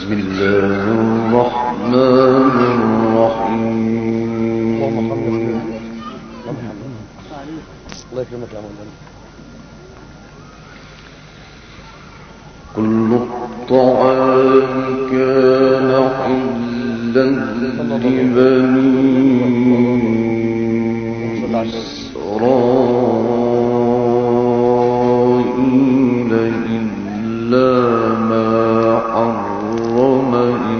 بسم الله الرحمن الرحيم. الله يكرمك يا مولانا. كل الطعام كان حلا لبني إسرائيل إلا ما حرم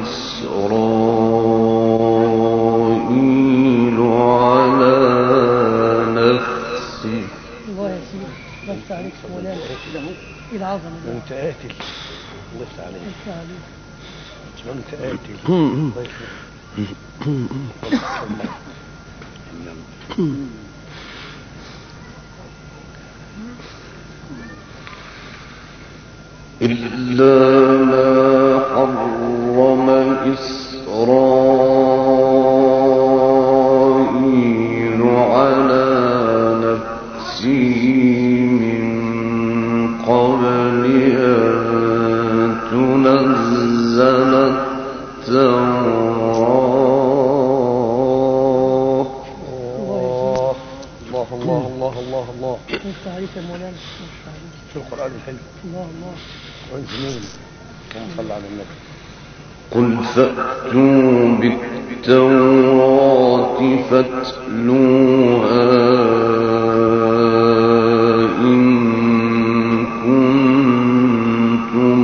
إسرائيل على نفسه. الله يا سيدي بس عليك مولانا العظمة انت قاتل. الله يفتح عليك. انت قاتل. إلا ما حرم إسرائيل على نفسه من قبل أن تنزل التوراة. الله انت عليك يا مولانا. شو القرآن الحلو. الله وانت مين؟ صلى على النبي. قل فأتوا بالتوراة فاتلوها إن كنتم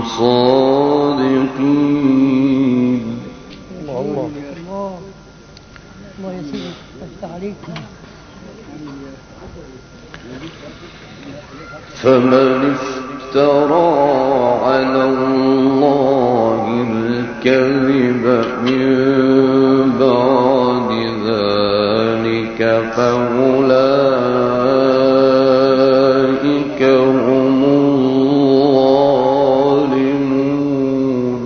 صادقين. الله يا سيدي بس عليك. فمن افترى على الله الكذب من بعد ذلك فأولئك هم الظالمون.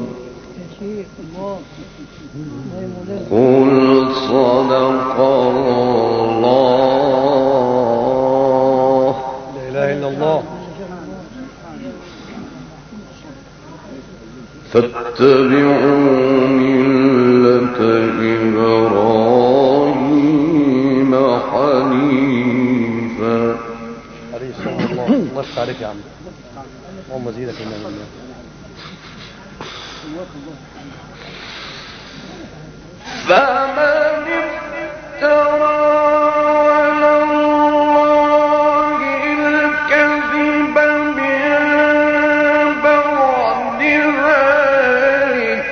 قل صدق الله. لا إله إلا الله. فاتبعوا ملة إبراهيم حنيفا. عليه السلام. الله يفتح عليك يا عم. اللهم زيدك من الله. فمن افترى على الله الكذب من بعد ذلك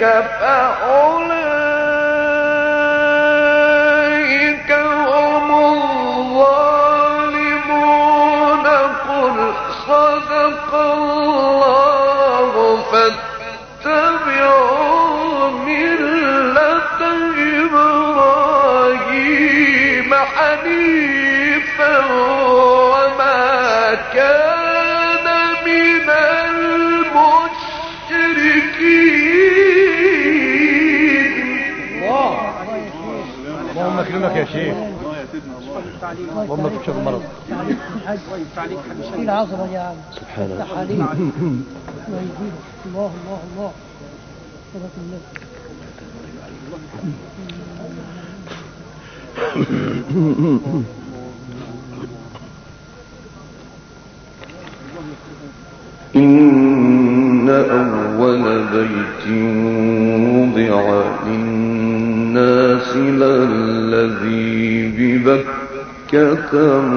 فأولئك هم الظالمون. قل صدق الله فاتبعوا ملة إبراهيم حنيفا وما كان من المشركين. اللهم اكرمك يا شيخ. اللهم تكشف المرض. العظمة يا عم. سبحان الله. الله يزيدك. الله صدق الله. إن أول بيت وضع للناس للذي ببكة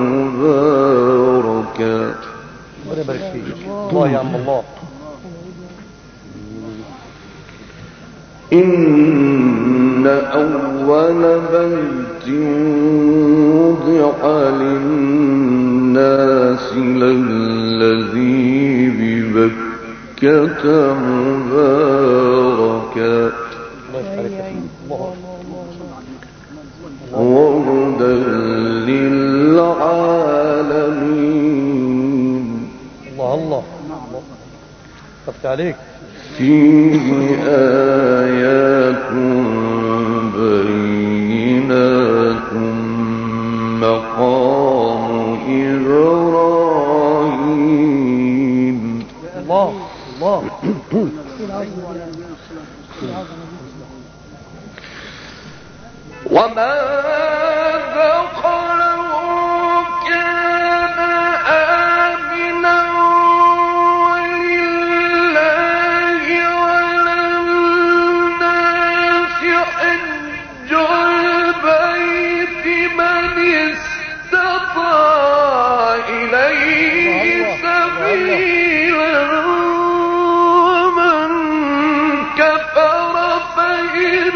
مباركا. ربنا يبارك فيك. الله يا عم الله. إن أول بيت وضع للناس للذي ببكة مباركا وهدى للعالمين. الله طفت عليك. فيه آيات بينات مقام إبراهيم. الله وما دخله كان آمنا ولله على الناس حج البيت من استطاع إليه سبيلا ومن كفر فإن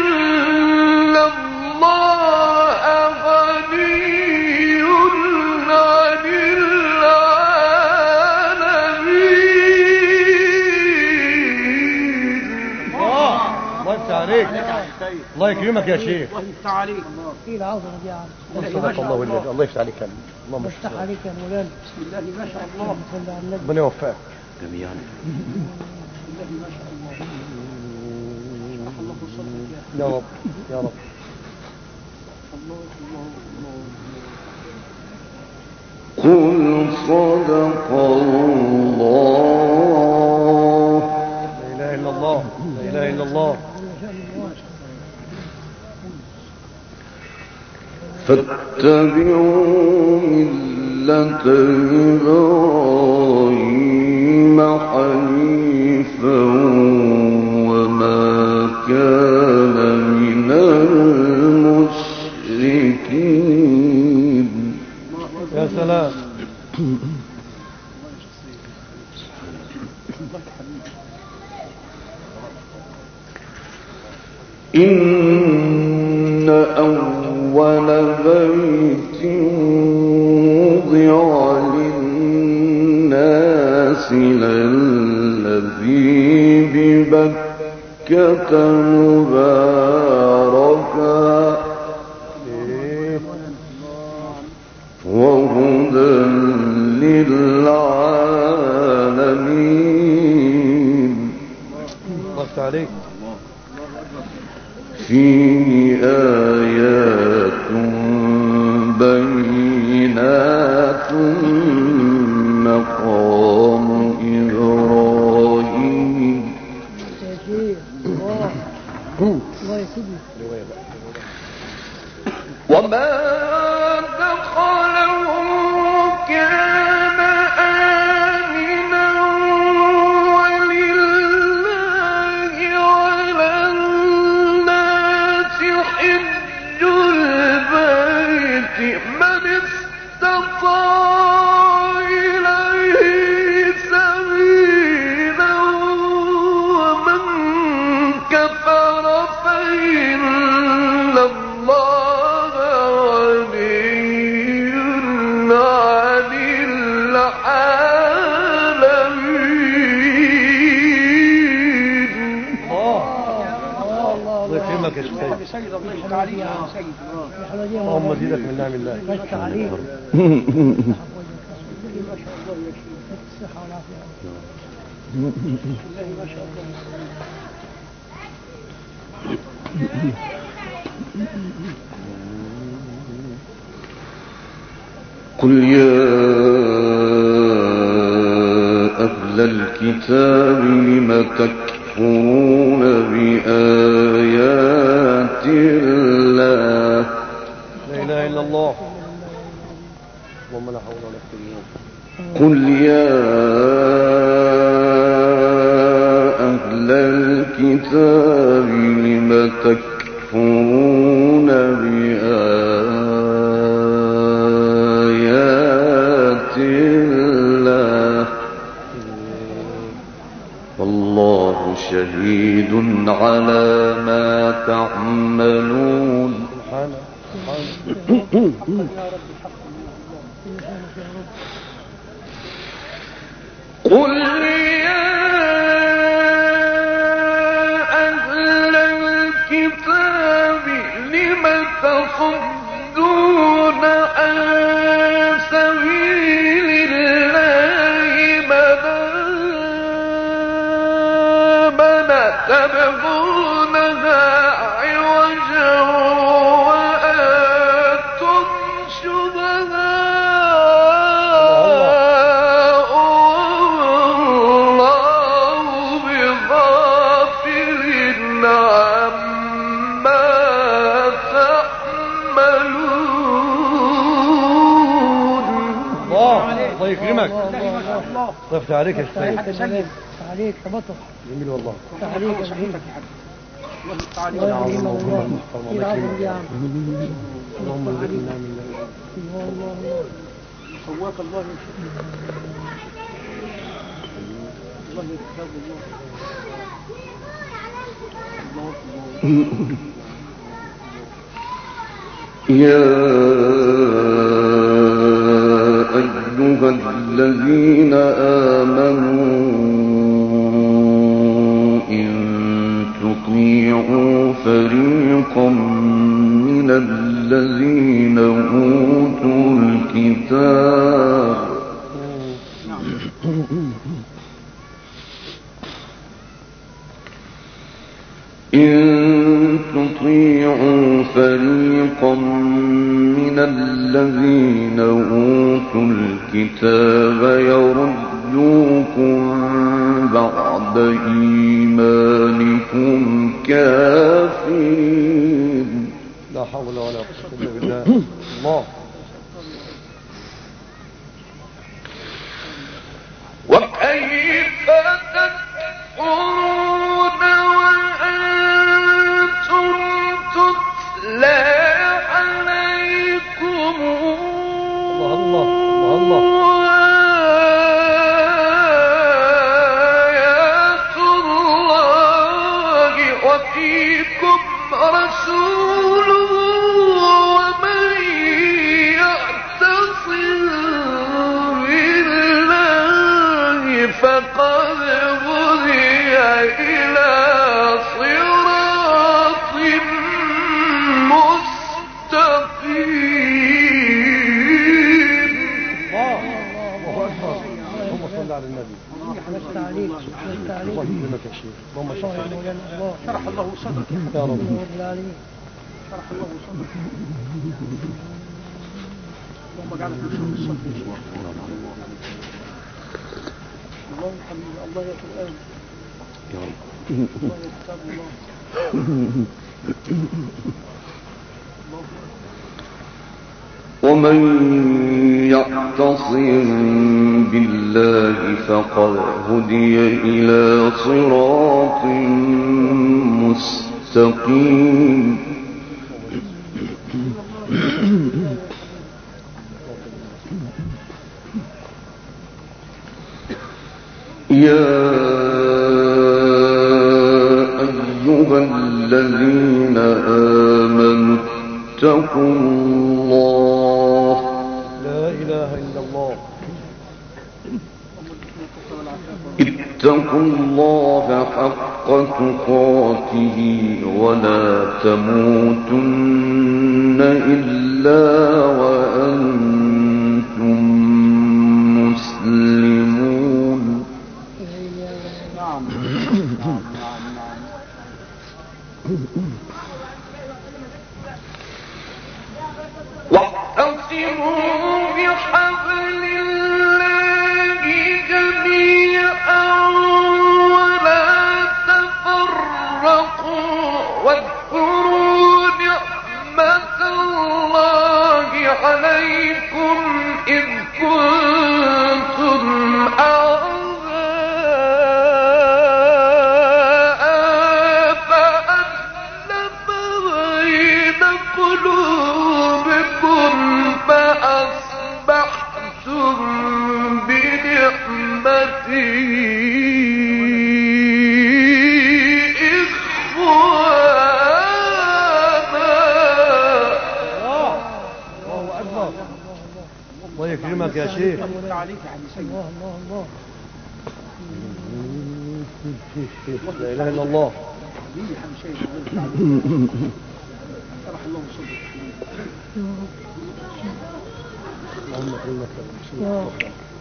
الله يكرمك يا شيخ. عليك في العظمة دي يا عم. صدق الله والله. الله يفتح عليك يا اللهم يفتح عليك يا مولانا. بسم الله ما شاء الله. ربنا يوفقك جميعا. بسم الله ما شاء الله. اشرح الله صدرك يا رب يا رب. الله الله قل صدق الله. لا إله إلا الله. لا إله إلا الله. فاتبعوا ملة إبراهيم حنيفا وما كان من المشركين. يا سلام. إن أول بيت وضع للناس للذي ببكة مباركا وهدى للعالمين. الله عليك. فيه آيات بينات مقام إبراهيم. وما دخله كان آمنا ولله على الناس حج البيت من استطاع إليه سبيلا ومن كفر فإن الله غني عن العالمين. الله يكرمك يا شيخ. اللهم زيدك من نعم الله. قل يا أهل الكتاب لم تكفرون بآيات الله. لا إله إلا الله. اللهم لا حول ولا قوة إلا بالله. قل يا أهل الكتاب لم تكفرون بآيات الله والله شهيد على ما تعملون. قل يا أهل الكتاب لم تصدون عن سبيل الله من آمن تبغونها عوجا وأنتم شهداء والله بغافل الله يكرمك. الله طفت عليك يا سيد. عليك يا بطل. جميل والله. عليك يا شهيد. الله يعظم الله. يعظم يا عم. اللهم ارزقنا من الله الله. سواك الله يا شيخ. الله يكتب الله. يا أيها الذين آمنوا إن تطيعوا فريقا من الذين أوتوا الكتاب إن تطيعوا فريقا من الذين أوتوا الكتاب يردوكم بعد إيمانكم كافرين. لا حول ولا قوة إلا بالله. الله. وكيف تكفرون وأنتم تتلى عليكم آيات الله وفيكم رسوله ومن يعتصم بالله فقد هدي إلى صراط مستقيم. الله أكبر. اللهم صل على النبي. حمست عليك. حمست عليك. الله يكرمك يا شيخ. اللهم الله شفع يا عليك. مولانا الله. شرح الله صدرك يا رب. رب العالمين. شرح الله صدرك. اللهم اجعلك من شر الصدر. الله يا حبيبي. الله يا قرآن. يا رب. الله يا كتاب الله. ومن يعتصم بالله فقد هدي إلى صراط مستقيم. يا أيها الذين آمنوا اتقوا الله. لا إله إلا الله. اتقوا الله حق تقاته ولا تموتن إلا وأنتم مسلمون. نعم. واعتصموا بحبل الله جميعا ولا تفرقوا واذكروا نعمة الله عليكم إذ كنتم أعداء فألف بين قلوبكم فأصبحتم بنعمته الله أكبر. الله يكرمك يا شيخ. عليك يا حبيبي. الله الله الله. لا إله إلا الله. حبيبي يا حبيبي شيخ. شرح الله صدرك. اللهم اكرمك يا رب.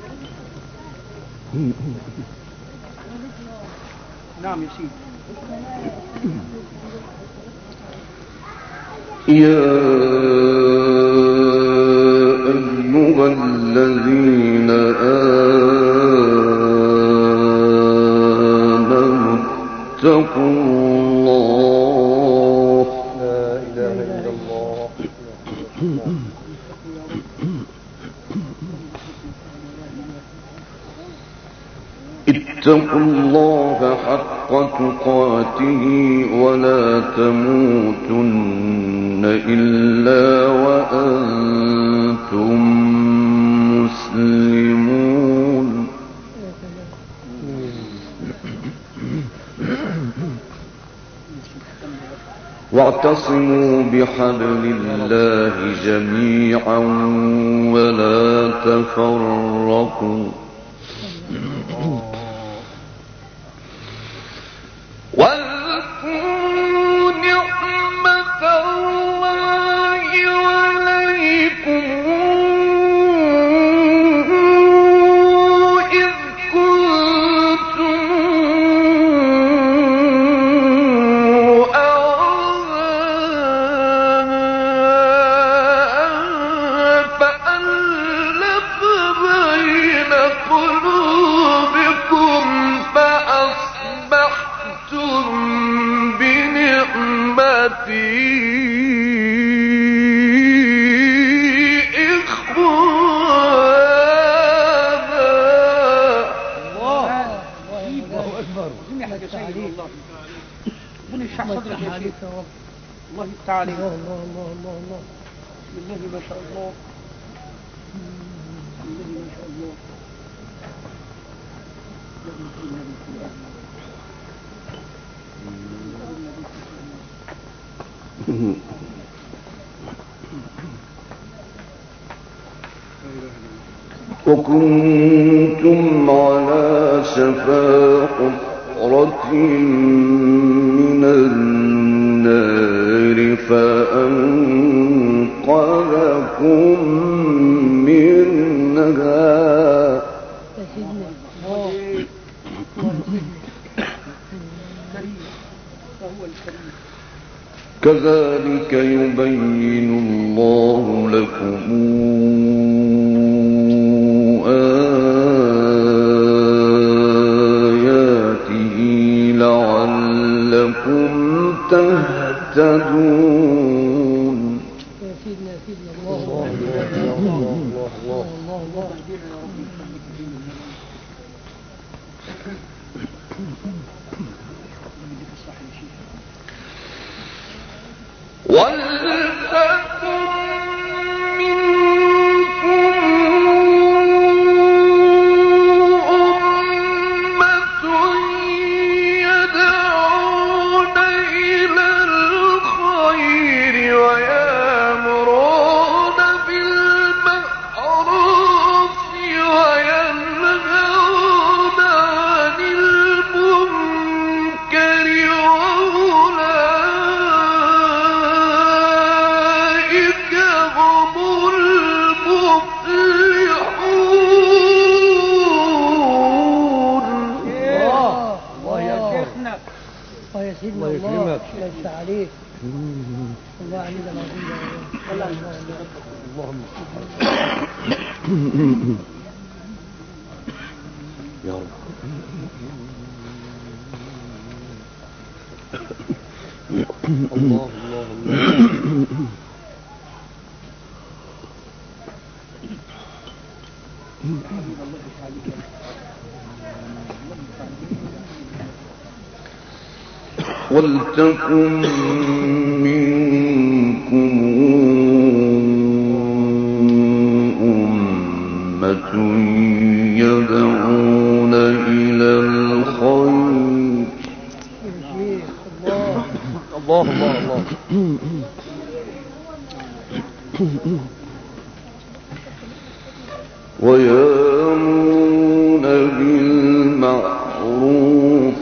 نعم يا سيدي. يا أيها الذين آمنوا اتقوا الله. لا إله إلا الله. اتقوا الله حق تقاته ولا تموتن إلا وأنتم مسلمون واعتصموا بحبل الله جميعا ولا تفرقوا واذكروا نعمة الله عليكم إذ كنتم أعداء فألف بين قلوبكم فأصبحتم بنعمتي صدرك يا شيخ. الله يفتح عليك. الله الله الله الله الله. بسم الله ما شاء الله. بسم الله ما شاء الله. وكنتم على شفا حفرة من النار فأنقذكم منها كذلك يبين الله لكم آياته لعلكم تهتدون. يا سيدنا الله الله ولتكن منكم أمة يدعون إلى الخير ويأمرون بالمعروف وينهون عن المنكر الله يكرمك. ليس عليك. الله عند العظيم. اللهم يا رب. الله الله الله. ولتكن منكم أمة يدعون إلى الخير. الله الله الله. ويأمرون بالمعروف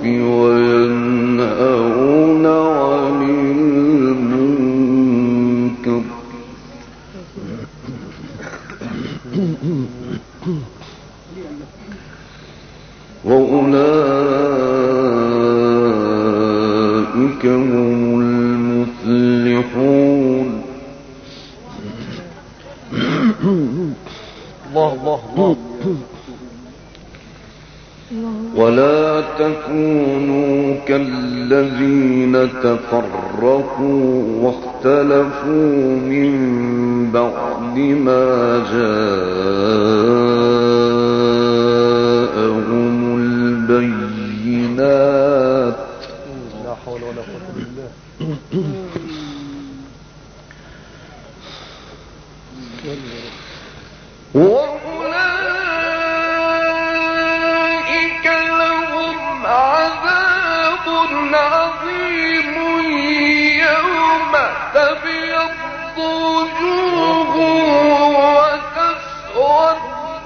وينهون عن المنكر وأولئك هم المفلحون. الله الله الله. ولا تكونوا كالذين تفرقوا واختلفوا من بعد ما جاءهم بالبينات لا حول ولا قوة إلا بالله. وأولئك لهم عذاب عظيم يوم تبيض وجوه وتسود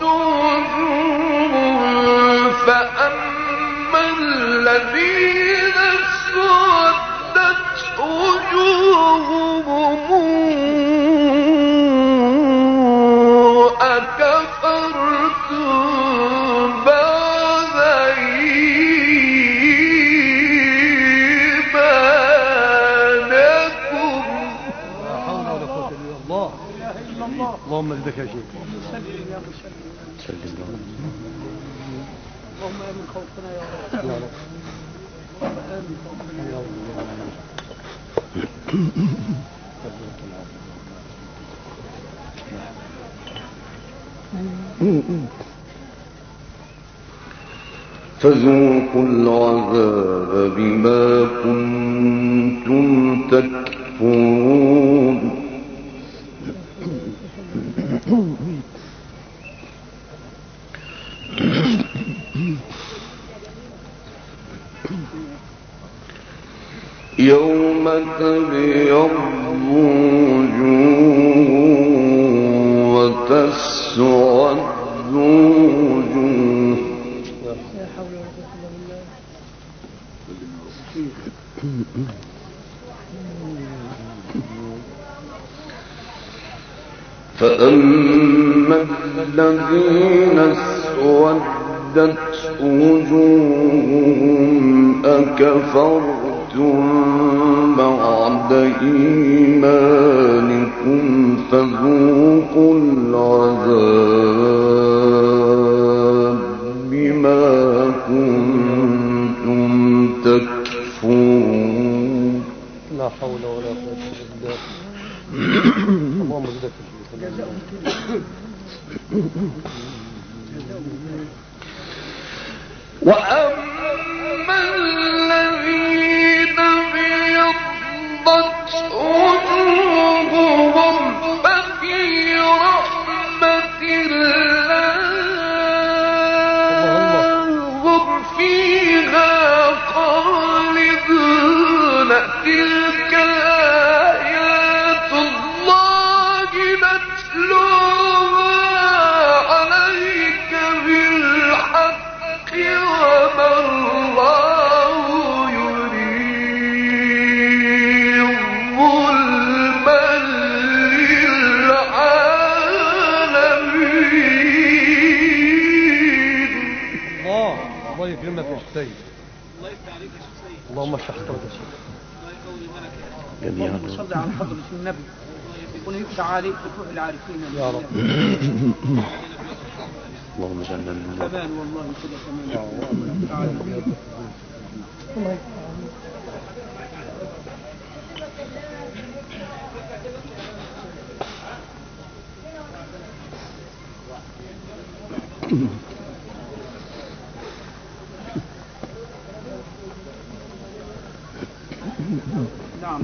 وجوه فأما الذين اسودت وجوههم أكفرتم بعد إيمانكم. لا حول ولا قوة إلا الله. اللهم اجدك يا شيخ. سلم يا مسلم. سلم اللهم امن خوفنا يا رب. يا رب. اللهم امن خوفنا يا رب. فذوقوا العذاب بما كنتم تكفرون. يوم تبيض وجوه وتسود وجوه لا حول ولا قوة الا بالله. فأما الذين اسودت وجوههم أكفرتم بعد إيمانكم فذوقوا العذاب بما كنتم تكفرون. لا حول ولا قوة إلا بالله. اللهم اجدك يا شيخ. وأما الذين ابيضت وجوههم ففي رحمة الله هم فيها خالدون. تلك آيات الله نتلوها عليك بالحق وما الله يريد ظلما للعالمين. الله يكرمك يا شيخ سيد. الله يفتح عليك يا شيخ سيد. اللهم اشرح صدرك يا شيخ. الله يقوي بالك يا رب. اللهم صل على حضرة النبي ونفتح عليك فتوح العارفين يا رب. اللهم اجعلنا من كمان والله كده كمان. نعم.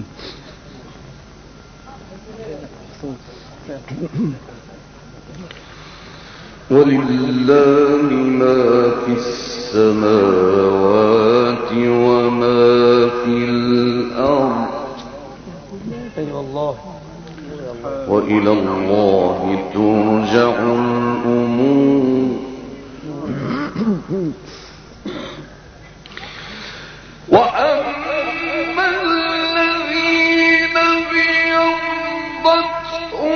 ولله ما في السماوات وما في الأرض ايوه الله. وإلى الله ترجع الأمور. وأما الذين ابيضت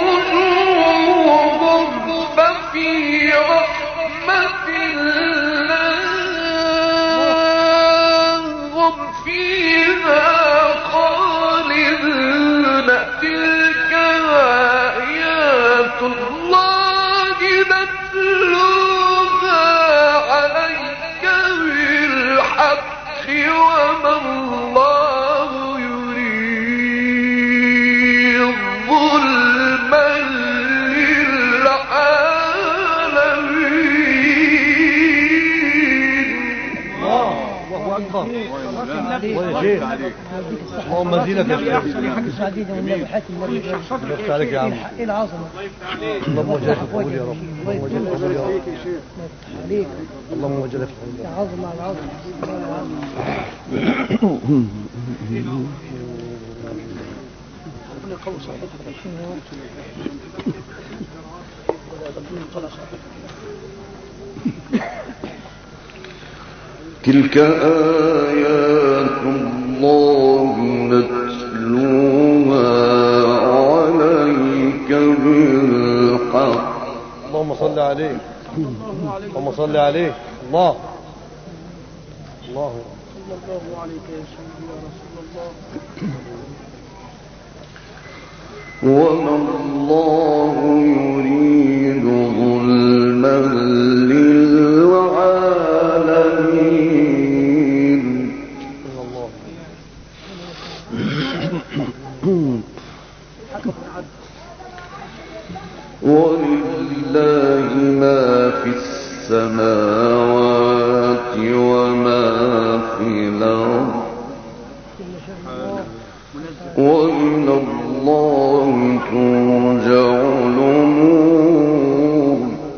وجوههم ففي رحمة الله هم فيها خالدون. تلك آيات الله نتلوها عليك الله أكبر. الله يا شيخ. اللهم زينك يا شيخ. نفس عليك يا عم. ايه العظمه. اللهم وجهك القبول يا رب. اللهم وجهك القبول يا رب. اللهم وجهك القبول يا رب. عظمه على عظمه. ربنا يقوي صحتك يا شيخ. تلك آيات الله نتلوها عليك بالحق. اللهم صل عليه. اللهم صل عليه. الله الله صلى الله عليك يا سيدي يا رسول الله. وما الله يريد ظلما للعالمين. الله. ولله ما في السماوات وما في الأرض وإلى الله ترجع الأمور.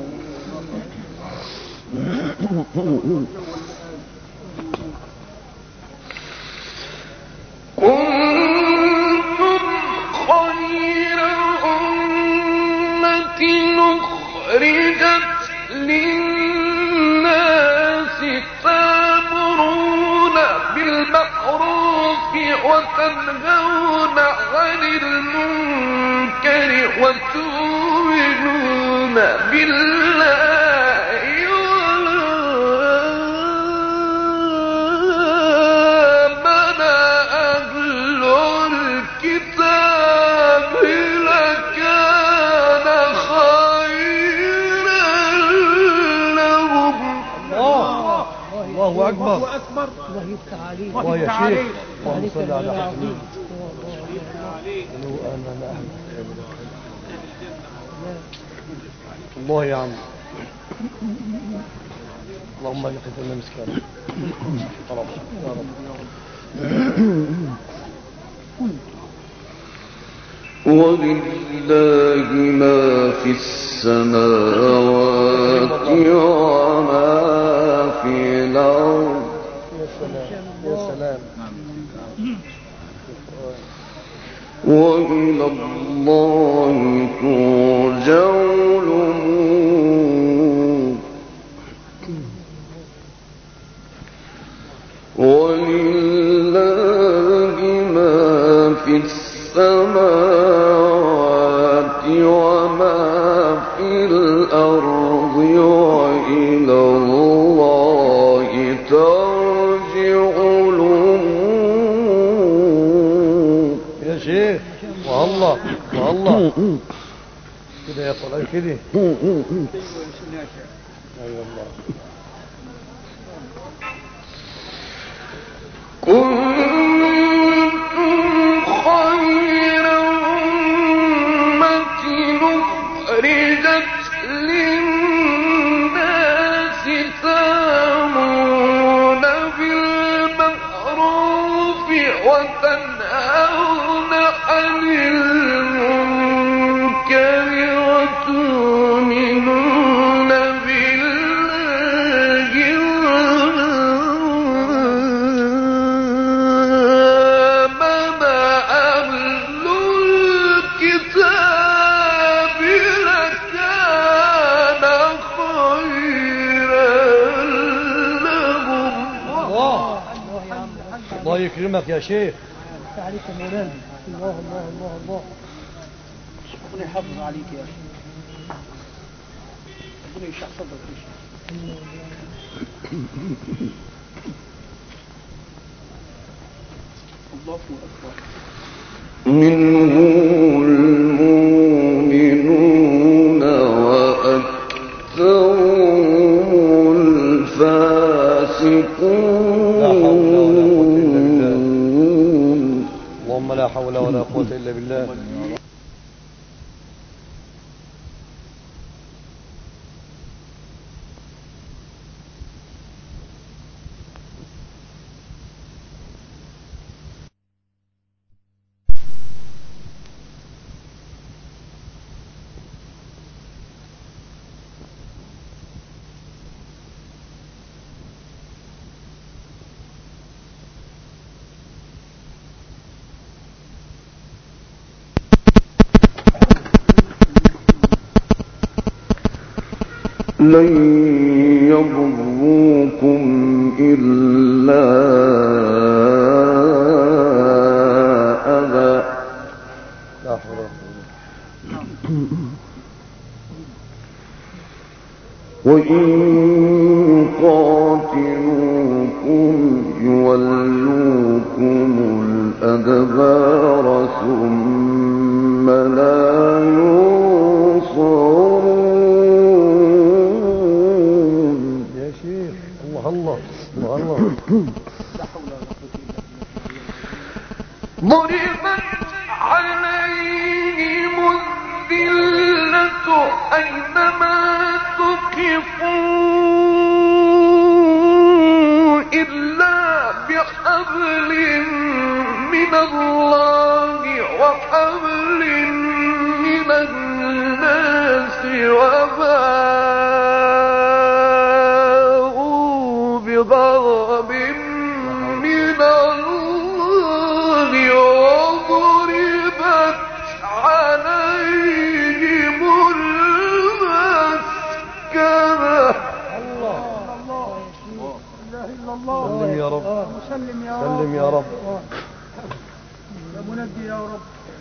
كنتم خير أمة أخرجت للناس تأمرون بالمعروف وتنهون عن المنكر وتؤمنون بالله وآمن أهل الكتاب لكان خيرا لهم. الله أكبر. الله يفتح عليك. الله يا شيخ. اللهم عليك صل على العظيم. حبيبنا. لو آمن أهل الله يا عم. اللهم اجعل لنا مسكانا. خلاص يا رب. ولله ما في السماوات وما في الأرض. يا سلام يا سلام. وإلى الله ترجع الأمور. ولله ما في السماوات وما في الأرض وإلى الله ترجع الأمور. يا شيخ والله والله كده يا طلال كده. ايوه الله. كنتم خير أمة أخرجت للناس تأمرون بالمعروف وتنهون عن المنكر وتؤمنون بالله وآمن أهل الكتاب لكان خيرا لهم. الله يكرمك يا شيخ. عليك يا مولانا. الله الله الله الله. ربنا يحافظ عليك يا اخي. ربنا يشرح صدرك يا شيخ. الله اكبر. منهم المؤمنون وأكثرهم الفاسقون. اللهم لا حول ولا قوة إلا بالله. لن يضروكم إلا أذى وإن يقاتلوكم يولوكم الأدبار ثم لا ينصرون. يا شيخ الله الله الله الله. ضربت عليهم الذلة أينما ثقفوا إلا بحبل من الله وحبل من الناس وباءوا بغضب من الله وضربت عليهم المسكنة. سلم يا رب سلم يا رب سلم يا رب يا منجي يا رب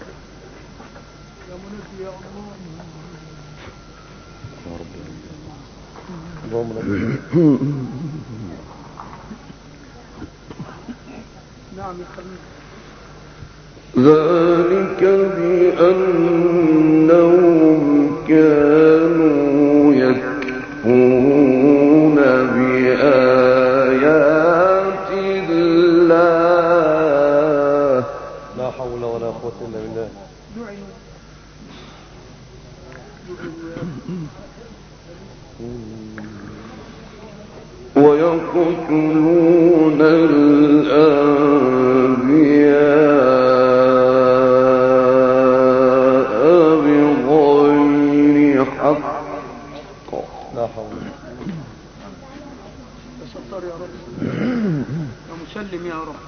يا منجي يا الله. نعم يا حبيبي. ذلك بأنهم كانوا يكفرون بآيات الله. لا حول ولا قوة إلا بالله. ويقتلون الأنبياء بغير حق. لا حول. يا ستار يا رب يا مسلم يا رب.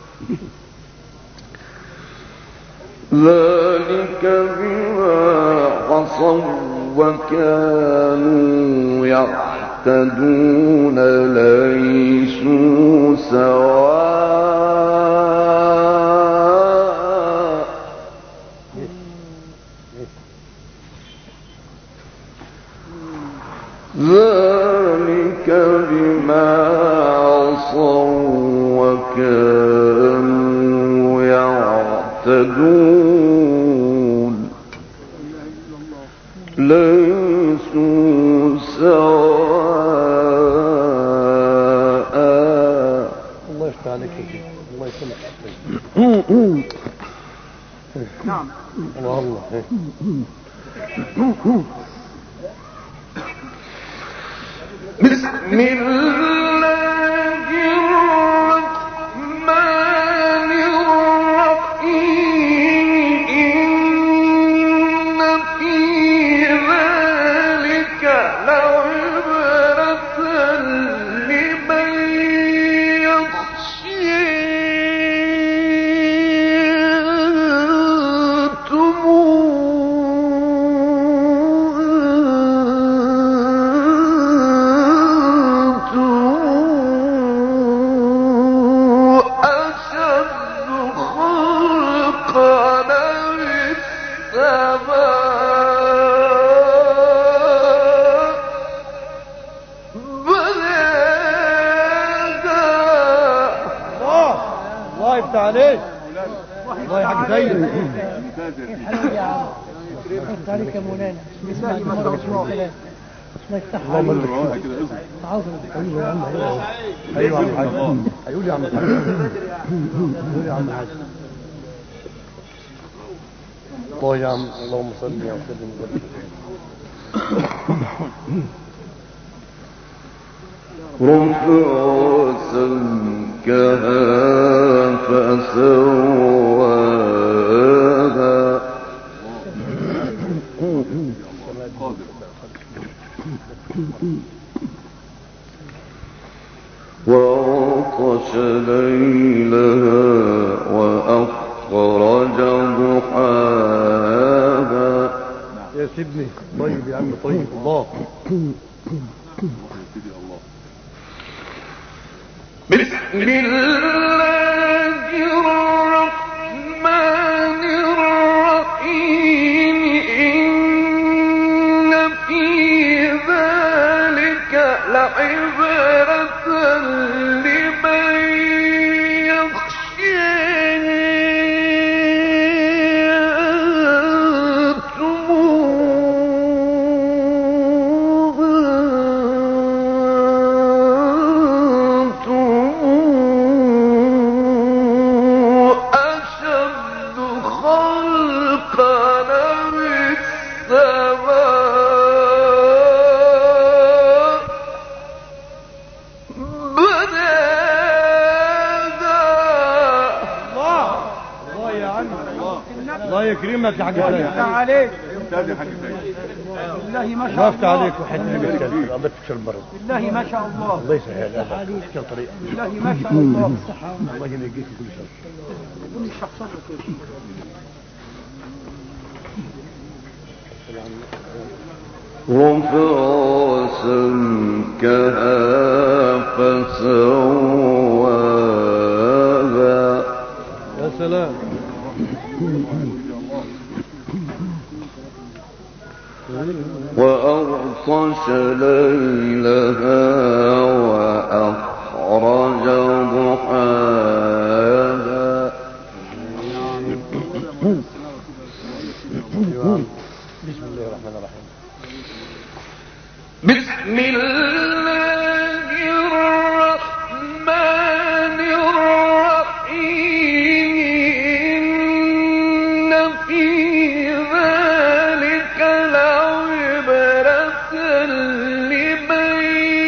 ذلك بما عصوا وكانوا يعتدون ليسوا سواء. ذلك بما عصوا وكانوا يعتدون ليسوا سواء. الله يفتح عليك يا شيخ. الله يسلمك. نعم الله الله. بسم الله الرحمن الرحيم. إن في ذلك لعبرة لمن عليك الله يا حاج سيد. الحمد يا عم. يفتح عليك يا مولانا. بسم الله الرحمن الرحيم. الله يفتح عليك. تعظم. ايوه يا عم ايوه يا عم حاج. هيقول يا عم حاج. هيقول يا عم حاج. الله يا عم. اللهم صل وسلم وبارك. رفع سمكها فسواها وأغطش ليلها وأخرج ضحاها. يا سيدني طيب يا عم طيب الله. الله الرحمن الرحيم إن في ذلك لعبرة لمن يكرمك يا حاج سيد عليك استاذ يا حاج سيد بالله ما شاء الله وقفت عليك وحدني بتكلم الله تكسر المرض بالله ما شاء الله الله يسهل كل طريقه بالله ما شاء الله الله ينجيك كل شر كل الشخصات رفع سمكها فسواها يا سلام وأغطش ليلها وأخرج ضحاها بسم الله الرحمن الرحيم بسم الله الرحمن الرحيم إن في ذلك لعبرة لمن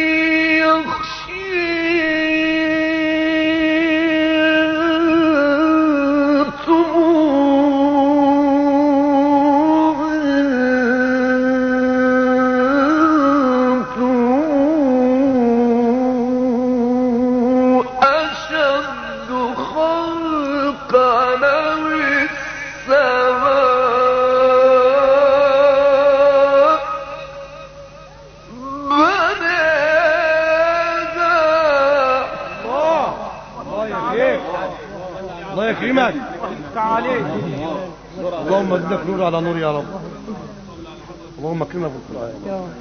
الله يكرمك عليك اللهم ازدك نور على نور يا رب اللهم اكرمنا بالقرآن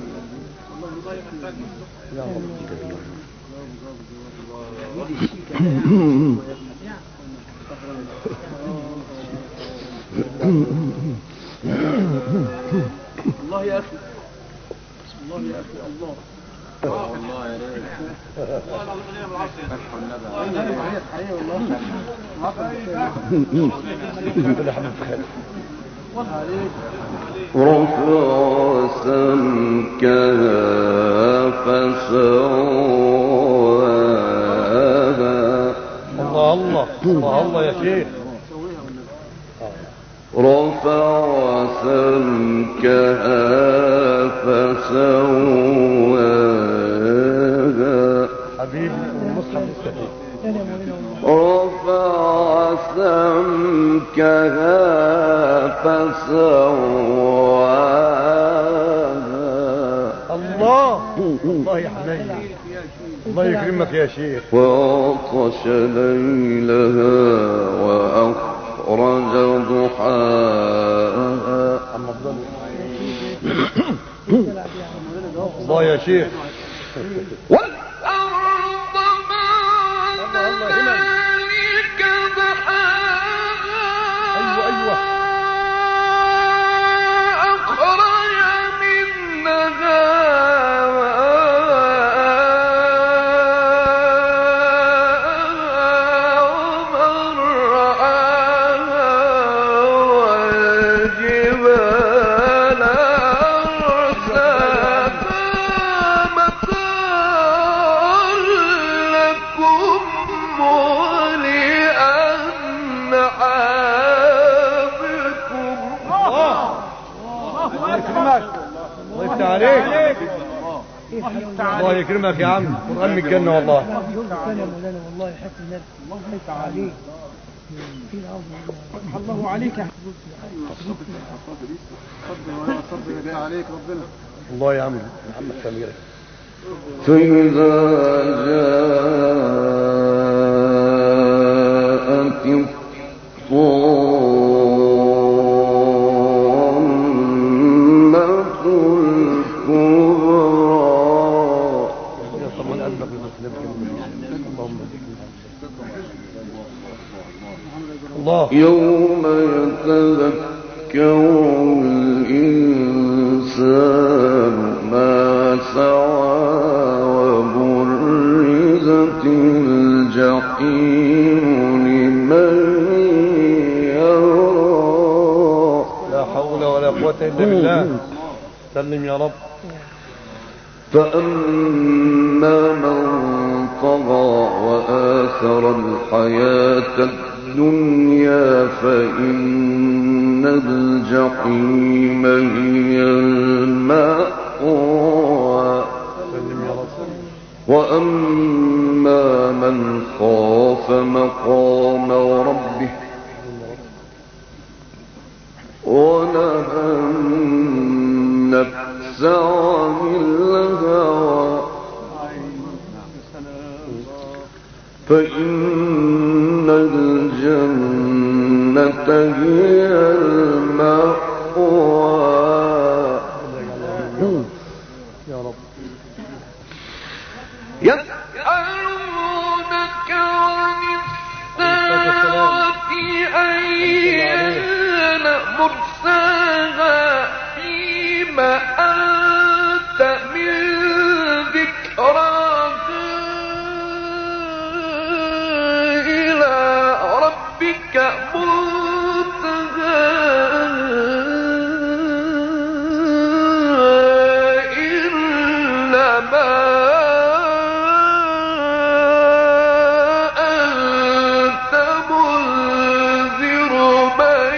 يا رب الله يا أخي بسم الله يا أخي الله الله يا ريت والله العظيم انا بالعصر فتح النبي حقيقي والله رفع سمكها فسواها الله الله الله الله يا شيخ رفع سمكها فسواها حبيبي المصحف السفيد رفع سمكها فسواها الله الله يا حبيبي الله يكرمك يا شيخ وأغطش ليلها وأخرج ضحاها الله يا شيخ والأرض بعد ذلك دحاها أيوة أخرج منها الله يكرمك يا عم قرآن من الجنة والله يا مولانا والله حسن النبي الله يفتح عليك الله عليك يا صبر عليك ربنا الله يا عم محمد سمير فإذا جاء يوم يتذكر الإنسان ما سعى وبرزت الجحيم لمن يرى. لا حول ولا قوة إلا بالله. سلم يا رب. فأما من طغى وآثر الحياة الدنيا فإن الجحيم هي المأوى. وأما من خاف مقام ربه ونهى النفس عن الهوى فإن الجنة هي المأوى. يا رب. يسألونك عن الساعة أيان مرساها فيما أنت من ذكراها إلى ربك منتهاها إنما أنت منذر من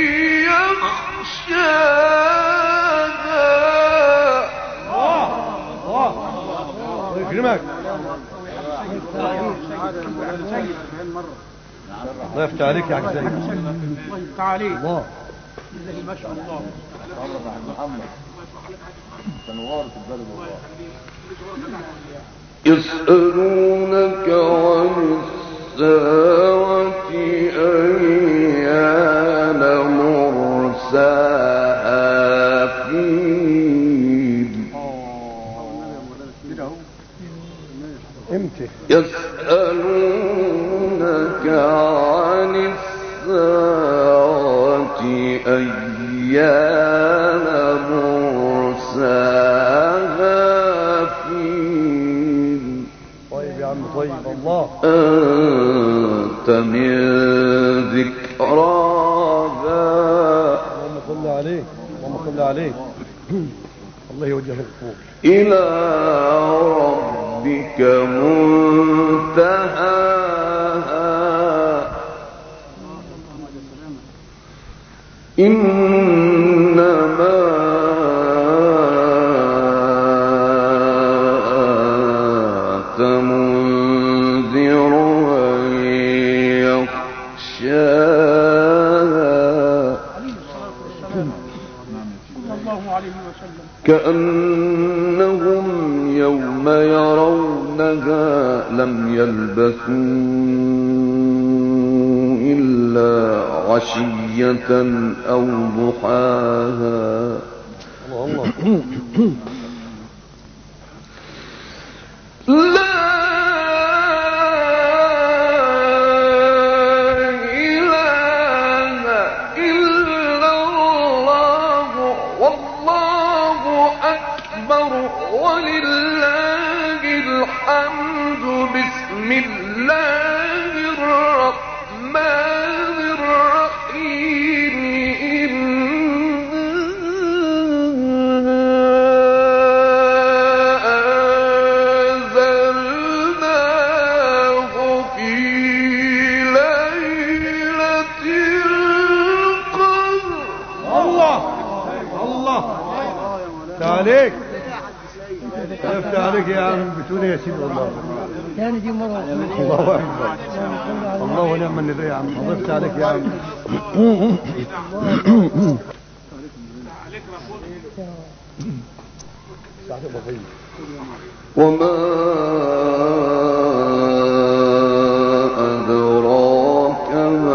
يخشاها. الله يكرمك. الله يفتح عليك يا عزيز. الله يفتح عليك. الله ما شاء الله. يسألونك عن الساعة أيان مرساها امتى؟ يسألونك عن الساعة أيان مرساها طيب يا عم طيب. الله أنت من ذكراها. اللهم صل عليك. اللهم صل عليك. الله يوجهك فوق. إلى ربك منتهاها إنما أنت منذر من يخشاها كأنهم يوم يرونها لم يلبثوا إلا عشية أو ضحاها. الله لا ولله الحمد. بسم الله الرحمن الرحيم. أنزلناه في ليلة القدر. الله الله تعاليك. يفتح عليك يا عم بتقول يا سيدي. والله ثاني دي مرة. الله أكبر. الله ونعم النبي يا عم. الله يفتح عليك يا عم. وما أدراك ما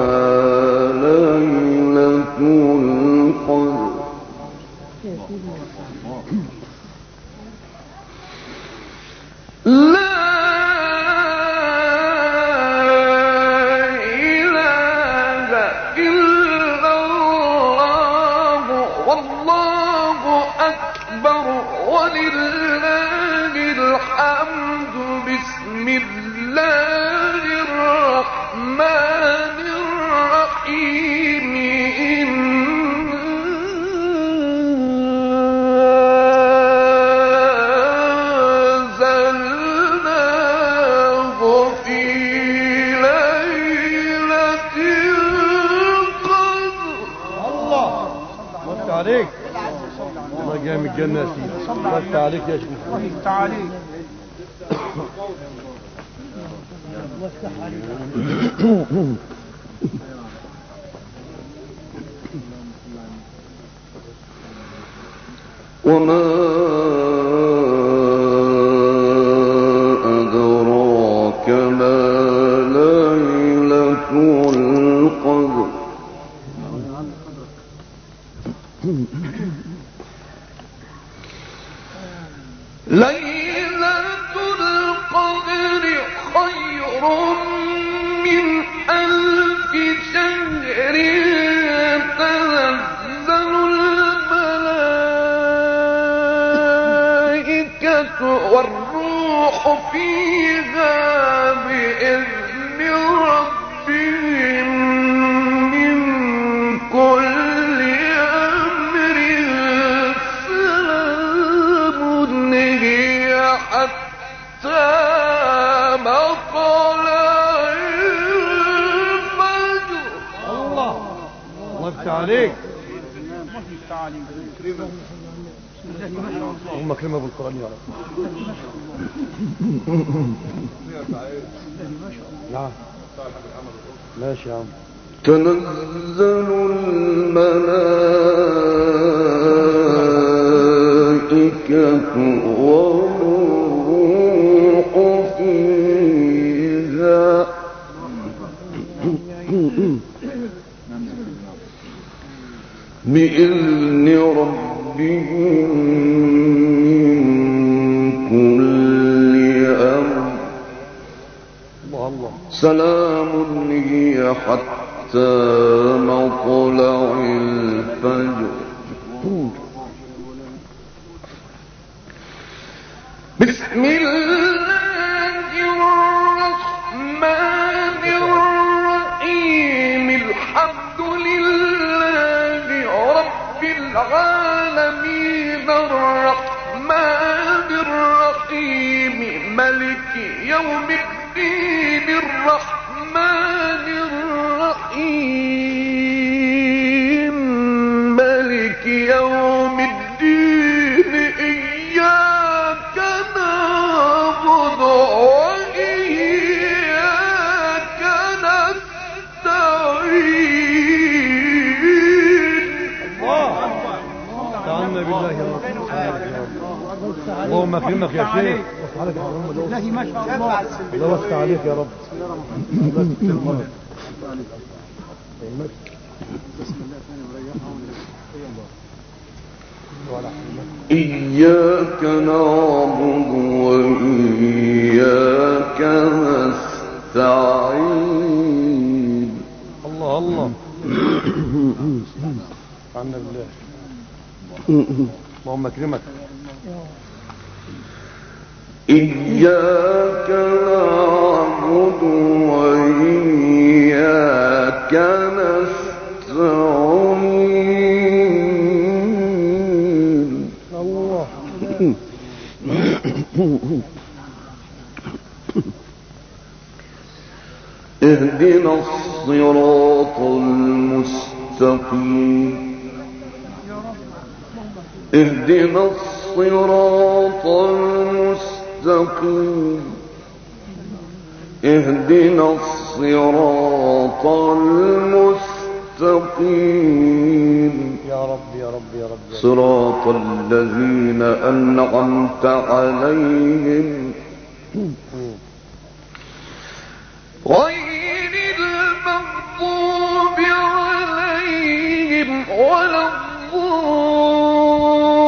عليك الله جامد جناتي بس عليك يا شيخ وفتح عليك وما أدراك ما ليلة القدر ليلة القدر خير من 1000 شهر تنزل الملائكة والروح فيها بإذن ربهم من كل أمر سلام هي حتى مطلع الفجر. الله يفتح عليك اللهم اكرمها بالقرآن يا رب. نعم ماشي يا عم. تنزل الملائكة والروح فيها بإذن ربهم من كل أمر سلام هي حتى مطلع الفجر. بسم الله الرحمن الرحيم الحمد لله رب العالمين الرحمن الرحيم ملك يوم الدين الرحمن الرحيم ملك يوم الدين إياك نعبد وإياك نستعين. استعنا بالله يا رب. اللهم اكرمك يا شيخ. والله ما شاء الله الله وسع عليك يا رب. إياك نعبد وإياك نستعين. الله الله استعنا بالله. اللهم اكرمك. إياك نعبد وإياك نستعين. الله اهدنا الصراط المستقيم. اهدنا الصراط المستقيم. اهدنا الصراط المستقيم. يا رب يا رب يا رب. صراط الذين أنعمت عليهم غير المغضوب عليهم ولا الضالين.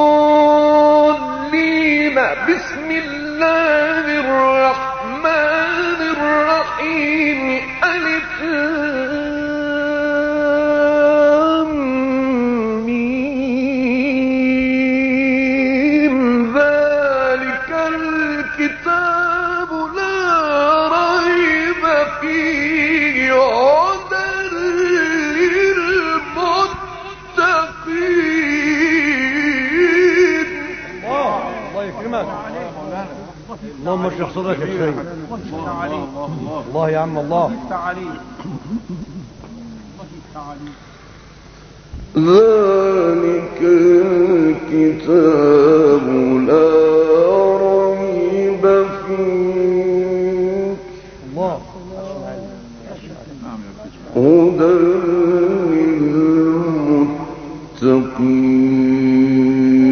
ذلك الكتاب لا ريب فيه هدى للمتقين. الله يكرمك. اللهم اشرح صدرك يا شيخ. الله يا عم الله. ذلك الكتاب لا ريب فيه الله هدى للمتقين.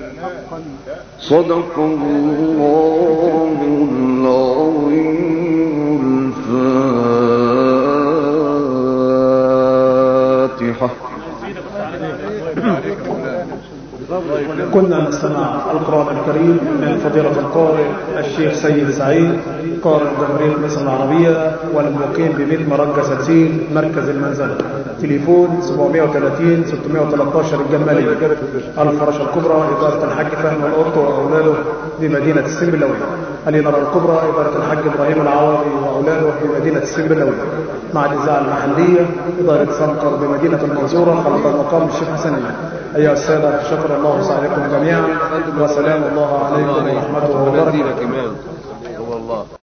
صدق الله العظيم. الفاتحة. كنا نستمع القرآن الكريم من فضيلة القارئ الشيخ سيد سعيد قارئ جمهورية مصر العربية والمقيم ببيت مرجة ستين مركز المنزلة. تليفون 730 613 الجمالية. الفراشة الكبرى إدارة الحاج فهم القط وأولاده بمدينة السنبلاوية. الإدارة الكبرى إدارة الحاج إبراهيم العوضي وأولاده بمدينة السنبلاوية. مع الإذاعة المحلية إدارة سنقر بمدينة المنصورة خلف المقام الشيخ حسنية. أيها السادة شكر الله سعيكم جميعا وسلام الله عليكم ورحمته وبركاته.